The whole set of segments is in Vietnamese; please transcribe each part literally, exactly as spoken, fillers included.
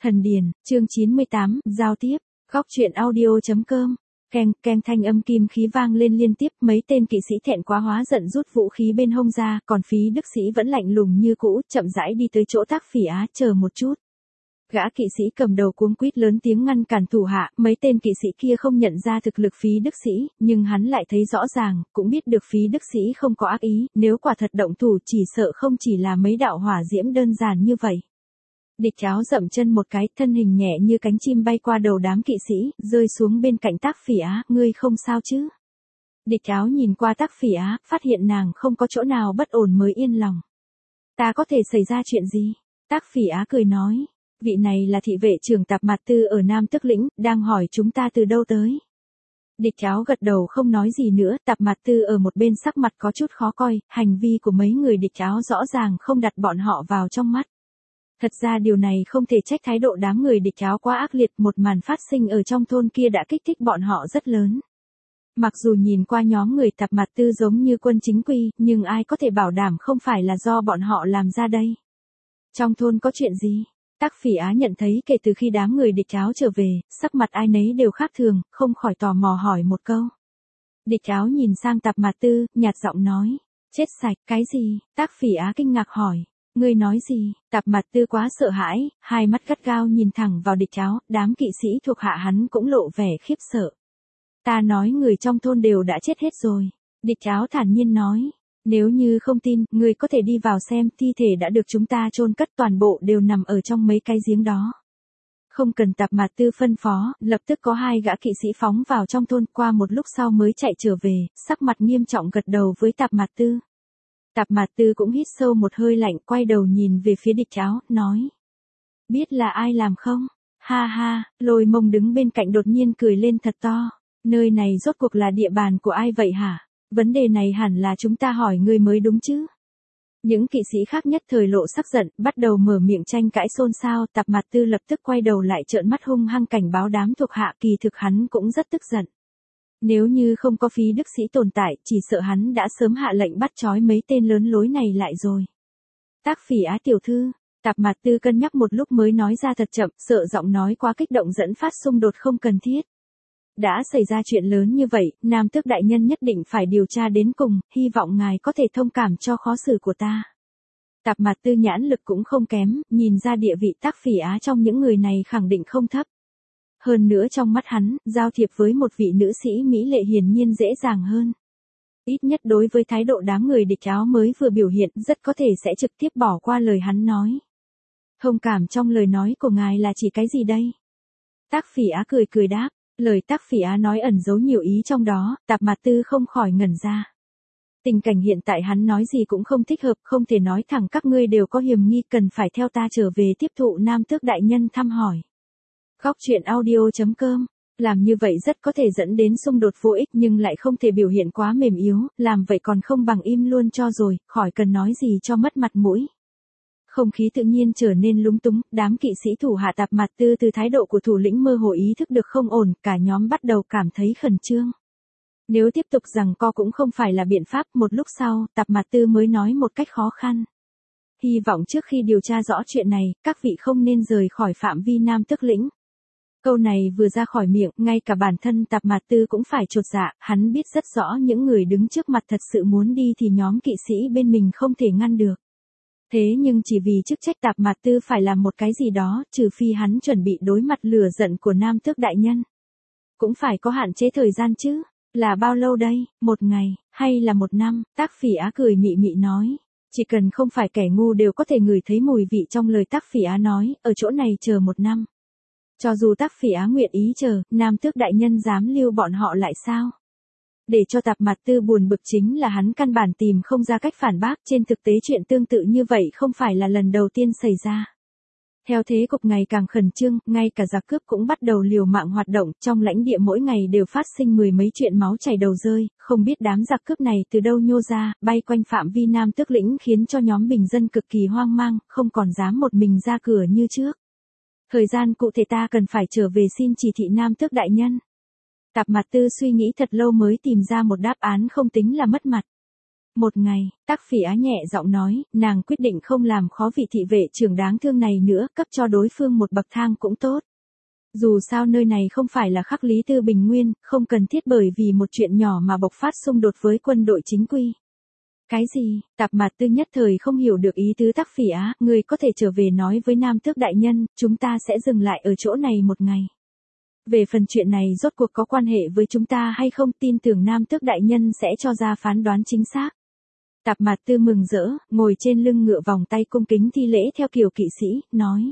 Thần Điền, chương chín mươi tám, giao tiếp, góc truyện audio.com. Keng, keng thanh âm kim khí vang lên liên tiếp, mấy tên kỵ sĩ thẹn quá hóa giận rút vũ khí bên hông ra, còn Phí Đức Sĩ vẫn lạnh lùng như cũ, chậm rãi đi tới chỗ Tác Phỉ Á, chờ một chút. Gã kỵ sĩ cầm đầu cuống quýt lớn tiếng ngăn cản thủ hạ, mấy tên kỵ sĩ kia không nhận ra thực lực Phí Đức Sĩ, nhưng hắn lại thấy rõ ràng, cũng biết được Phí Đức Sĩ không có ác ý, nếu quả thật động thủ chỉ sợ không chỉ là mấy đạo hỏa diễm đơn giản như vậy. Địch Áo dậm chân một cái, thân hình nhẹ như cánh chim bay qua đầu đám kỵ sĩ, rơi xuống bên cạnh Tác Phỉ Á, ngươi không sao chứ? Địch Áo nhìn qua Tác Phỉ Á, phát hiện nàng không có chỗ nào bất ổn mới yên lòng. Ta có thể xảy ra chuyện gì? Tác Phỉ Á cười nói, vị này là thị vệ trưởng Tạp Mạt Tư ở Nam Tức Lĩnh, đang hỏi chúng ta từ đâu tới. Địch Áo gật đầu không nói gì nữa, Tạp Mạt Tư ở một bên sắc mặt có chút khó coi, hành vi của mấy người Địch Áo rõ ràng không đặt bọn họ vào trong mắt. Thật ra điều này không thể trách thái độ đám người Địch Áo quá ác liệt, một màn phát sinh ở trong thôn kia đã kích thích bọn họ rất lớn. Mặc dù nhìn qua nhóm người Tạp Mạt Tư giống như quân chính quy, nhưng ai có thể bảo đảm không phải là do bọn họ làm ra đây. Trong thôn có chuyện gì? Tác Phỉ Á nhận thấy kể từ khi đám người Địch Áo trở về, sắc mặt ai nấy đều khác thường, không khỏi tò mò hỏi một câu. Địch Áo nhìn sang Tạp Mạt Tư, nhạt giọng nói, chết sạch, cái gì? Tác Phỉ Á kinh ngạc hỏi. Ngươi nói gì? Tạp Mạt Tư quá sợ hãi, hai mắt gắt gao nhìn thẳng vào Địch Áo, đám kỵ sĩ thuộc hạ hắn cũng lộ vẻ khiếp sợ. Ta nói người trong thôn đều đã chết hết rồi. Địch Áo thản nhiên nói, nếu như không tin, ngươi có thể đi vào xem, thi thể đã được chúng ta chôn cất, toàn bộ đều nằm ở trong mấy cái giếng đó. Không cần Tạp Mạt Tư phân phó, lập tức có hai gã kỵ sĩ phóng vào trong thôn, qua một lúc sau mới chạy trở về, sắc mặt nghiêm trọng gật đầu với Tạp Mạt Tư. Tạp Mạt Tư cũng hít sâu một hơi lạnh, quay đầu nhìn về phía Địch Áo, nói. Biết là ai làm không? Ha ha, Lôi Mông đứng bên cạnh đột nhiên cười lên thật to. Nơi này rốt cuộc là địa bàn của ai vậy hả? Vấn đề này hẳn là chúng ta hỏi ngươi mới đúng chứ? Những kỵ sĩ khác nhất thời lộ sắc giận, bắt đầu mở miệng tranh cãi xôn xao, Tạp Mạt Tư lập tức quay đầu lại trợn mắt hung hăng cảnh báo đám thuộc hạ, kỳ thực hắn cũng rất tức giận. Nếu như không có Phí Đức Sĩ tồn tại, chỉ sợ hắn đã sớm hạ lệnh bắt trói mấy tên lớn lối này lại rồi. Tác Phỉ Á tiểu thư, Tạp Mạt Tư cân nhắc một lúc mới nói ra thật chậm, sợ giọng nói quá kích động dẫn phát xung đột không cần thiết. Đã xảy ra chuyện lớn như vậy, Nam Tước đại nhân nhất định phải điều tra đến cùng, hy vọng ngài có thể thông cảm cho khó xử của ta. Tạp Mạt Tư nhãn lực cũng không kém, nhìn ra địa vị Tác Phỉ Á trong những người này khẳng định không thấp. Hơn nữa trong mắt hắn, giao thiệp với một vị nữ sĩ mỹ lệ hiển nhiên dễ dàng hơn. Ít nhất đối với thái độ đám người Địch Áo mới vừa biểu hiện, rất có thể sẽ trực tiếp bỏ qua lời hắn nói. Thông cảm trong lời nói của ngài là chỉ cái gì đây? Tác Phỉ Á cười cười đáp, lời Tác Phỉ Á nói ẩn giấu nhiều ý trong đó, Tạp Mạt Tư không khỏi ngẩn ra. Tình cảnh hiện tại hắn nói gì cũng không thích hợp, không thể nói thẳng các ngươi đều có hiểm nghi, cần phải theo ta trở về tiếp thụ Nam Tước đại nhân thăm hỏi. Góc truyện audio.com, làm như vậy rất có thể dẫn đến xung đột vô ích nhưng lại không thể biểu hiện quá mềm yếu, làm vậy còn không bằng im luôn cho rồi, khỏi cần nói gì cho mất mặt mũi. Không khí tự nhiên trở nên lúng túng, đám kỵ sĩ thủ hạ Tạp Mạt Tư từ thái độ của thủ lĩnh mơ hồ ý thức được không ổn, cả nhóm bắt đầu cảm thấy khẩn trương. Nếu tiếp tục giằng co cũng không phải là biện pháp, một lúc sau, Tạp Mạt Tư mới nói một cách khó khăn. Hy vọng trước khi điều tra rõ chuyện này, các vị không nên rời khỏi phạm vi Nam Tước Lĩnh. Câu này vừa ra khỏi miệng, ngay cả bản thân Tạp Mạt Tư cũng phải chột dạ, hắn biết rất rõ những người đứng trước mặt thật sự muốn đi thì nhóm kỵ sĩ bên mình không thể ngăn được. Thế nhưng chỉ vì chức trách Tạp Mạt Tư phải làm một cái gì đó, trừ phi hắn chuẩn bị đối mặt lửa giận của Nam Tước đại nhân. Cũng phải có hạn chế thời gian chứ, là bao lâu đây, một ngày, hay là một năm? Tác Phỉ Á cười mị mị nói. Chỉ cần không phải kẻ ngu đều có thể ngửi thấy mùi vị trong lời Tác Phỉ Á nói, ở chỗ này chờ một năm. Cho dù Tác Phỉ Á nguyện ý chờ, Nam Tước đại nhân dám lưu bọn họ lại sao? Để cho Tạp Mạt Tư buồn bực chính là hắn căn bản tìm không ra cách phản bác, trên thực tế chuyện tương tự như vậy không phải là lần đầu tiên xảy ra. Theo thế cục ngày càng khẩn trương, ngay cả giặc cướp cũng bắt đầu liều mạng hoạt động, trong lãnh địa mỗi ngày đều phát sinh mười mấy chuyện máu chảy đầu rơi, không biết đám giặc cướp này từ đâu nhô ra, bay quanh phạm vi Nam Tước Lĩnh khiến cho nhóm bình dân cực kỳ hoang mang, không còn dám một mình ra cửa như trước. Thời gian cụ thể ta cần phải trở về xin chỉ thị Nam Tước đại nhân. Tạp Mạt Tư suy nghĩ thật lâu mới tìm ra một đáp án không tính là mất mặt. Một ngày, Tắc Phỉ Á nhẹ giọng nói, nàng quyết định không làm khó vị thị vệ trưởng đáng thương này nữa, cấp cho đối phương một bậc thang cũng tốt. Dù sao nơi này không phải là Khắc Lý Tư Bình Nguyên, không cần thiết bởi vì một chuyện nhỏ mà bộc phát xung đột với quân đội chính quy. Cái gì? Tạp Mạt Tư nhất thời không hiểu được ý tứ Tắc Phỉ Á, người có thể trở về nói với Nam Tước đại nhân, chúng ta sẽ dừng lại ở chỗ này một ngày. Về phần chuyện này rốt cuộc có quan hệ với chúng ta hay không, tin tưởng Nam Tước đại nhân sẽ cho ra phán đoán chính xác. Tạp Mạt Tư mừng rỡ, ngồi trên lưng ngựa vòng tay cung kính thi lễ theo kiểu kỵ sĩ, nói.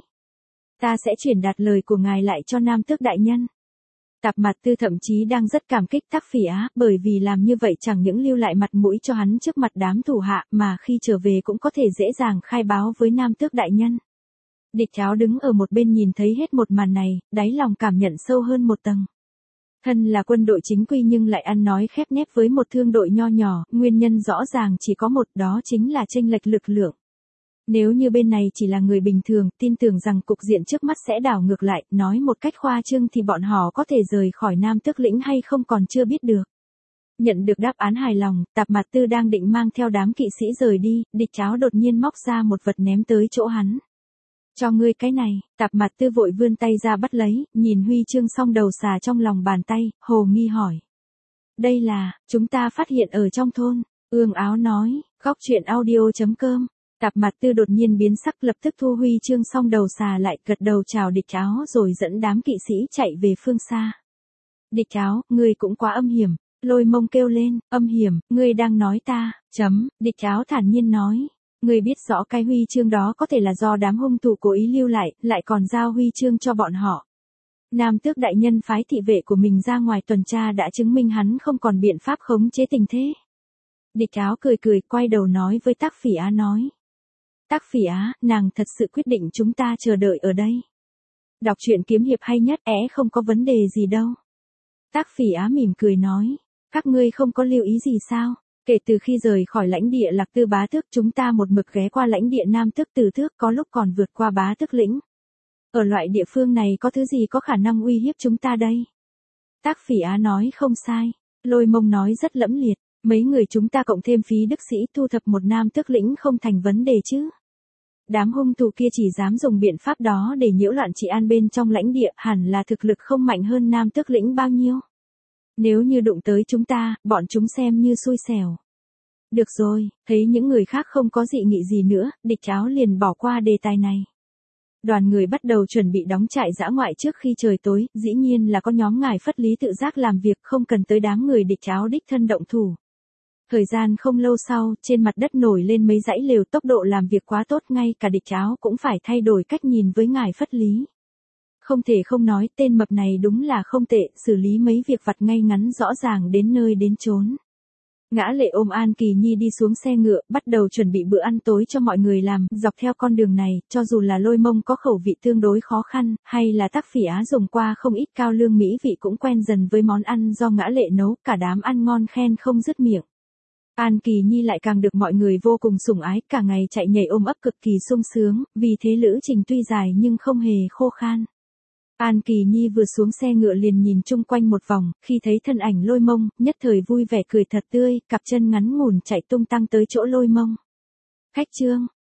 Ta sẽ chuyển đạt lời của ngài lại cho Nam Tước đại nhân. Tạp Mạt Tư thậm chí đang rất cảm kích Tắc Phỉ Á, bởi vì làm như vậy chẳng những lưu lại mặt mũi cho hắn trước mặt đám thủ hạ, mà khi trở về cũng có thể dễ dàng khai báo với Nam Tước đại nhân. Địch Cháo đứng ở một bên nhìn thấy hết một màn này, đáy lòng cảm nhận sâu hơn một tầng. Thân là quân đội chính quy nhưng lại ăn nói khép nép với một thương đội nho nhỏ, nguyên nhân rõ ràng chỉ có một, đó chính là chênh lệch lực lượng. Nếu như bên này chỉ là người bình thường, tin tưởng rằng cục diện trước mắt sẽ đảo ngược lại, nói một cách khoa trương thì bọn họ có thể rời khỏi Nam Tước lĩnh hay không còn chưa biết được. Nhận được đáp án hài lòng, Tạp Mạt Tư đang định mang theo đám kỵ sĩ rời đi, Địch Cháo đột nhiên móc ra một vật ném tới chỗ hắn. Cho ngươi cái này, Tạp Mạt Tư vội vươn tay ra bắt lấy, nhìn huy chương song đầu xà trong lòng bàn tay, hồ nghi hỏi. Đây là, chúng ta phát hiện ở trong thôn, Ương Áo nói, góc chuyện audio chấm com. Tạp Mạt Tư đột nhiên biến sắc lập tức thu huy chương song đầu xà lại, gật đầu chào Địch Cháo rồi dẫn đám kỵ sĩ chạy về phương xa. Địch Cháo, ngươi cũng quá âm hiểm, Lôi Mông kêu lên, âm hiểm, ngươi đang nói ta, chấm, Địch Cháo thản nhiên nói. Ngươi biết rõ cái huy chương đó có thể là do đám hung thủ cố ý lưu lại, lại còn giao huy chương cho bọn họ. Nam Tước đại nhân phái thị vệ của mình ra ngoài tuần tra đã chứng minh hắn không còn biện pháp khống chế tình thế. Địch Cháo cười cười, quay đầu nói với Tắc Phỉ Á nói. Tắc Phỉ Á, nàng thật sự quyết định chúng ta chờ đợi ở đây. Đọc truyện kiếm hiệp hay nhất, é không có vấn đề gì đâu. Tắc Phỉ Á mỉm cười nói. Các ngươi không có lưu ý gì sao? Kể từ khi rời khỏi lãnh địa Lạc Tư Bá Tước, chúng ta một mực ghé qua lãnh địa Nam Tước Từ Tước, có lúc còn vượt qua Bá Tước lĩnh. Ở loại địa phương này có thứ gì có khả năng uy hiếp chúng ta đây? Tắc Phỉ Á nói không sai. Lôi Mông nói rất lẫm liệt. Mấy người chúng ta cộng thêm phí đức sĩ thu thập một Nam Tước lĩnh không thành vấn đề chứ. Đám hung thủ kia chỉ dám dùng biện pháp đó để nhiễu loạn trị an bên trong lãnh địa, hẳn là thực lực không mạnh hơn Nam Tước lĩnh bao nhiêu. Nếu như đụng tới chúng ta, bọn chúng xem như xui xẻo. Được rồi, thấy những người khác không có dị nghị gì nữa, Địch Cháo liền bỏ qua đề tài này. Đoàn người bắt đầu chuẩn bị đóng trại dã ngoại trước khi trời tối, dĩ nhiên là có nhóm ngài Phất Lý tự giác làm việc, không cần tới đám người Địch Cháo đích thân động thủ. Thời gian không lâu sau, trên mặt đất nổi lên mấy dãy lều, tốc độ làm việc quá tốt, ngay cả Địch Cháo cũng phải thay đổi cách nhìn với ngài Phất Lý. Không thể không nói, tên mập này đúng là không tệ, xử lý mấy việc vặt ngay ngắn rõ ràng đến nơi đến chốn. Ngã Lệ ôm An Kỳ Nhi đi xuống xe ngựa, bắt đầu chuẩn bị bữa ăn tối cho mọi người làm, dọc theo con đường này, cho dù là Lôi Mông có khẩu vị tương đối khó khăn, hay là Tắc Phỉ Á dùng qua không ít cao lương mỹ vị cũng quen dần với món ăn do Ngã Lệ nấu, cả đám ăn ngon khen không dứt miệng. An Kỳ Nhi lại càng được mọi người vô cùng sủng ái, cả ngày chạy nhảy ôm ấp cực kỳ sung sướng, vì thế lữ trình tuy dài nhưng không hề khô khan. An Kỳ Nhi vừa xuống xe ngựa liền nhìn chung quanh một vòng, khi thấy thân ảnh Lôi Mông, nhất thời vui vẻ cười thật tươi, cặp chân ngắn ngủn chạy tung tăng tới chỗ Lôi Mông. Khách trương,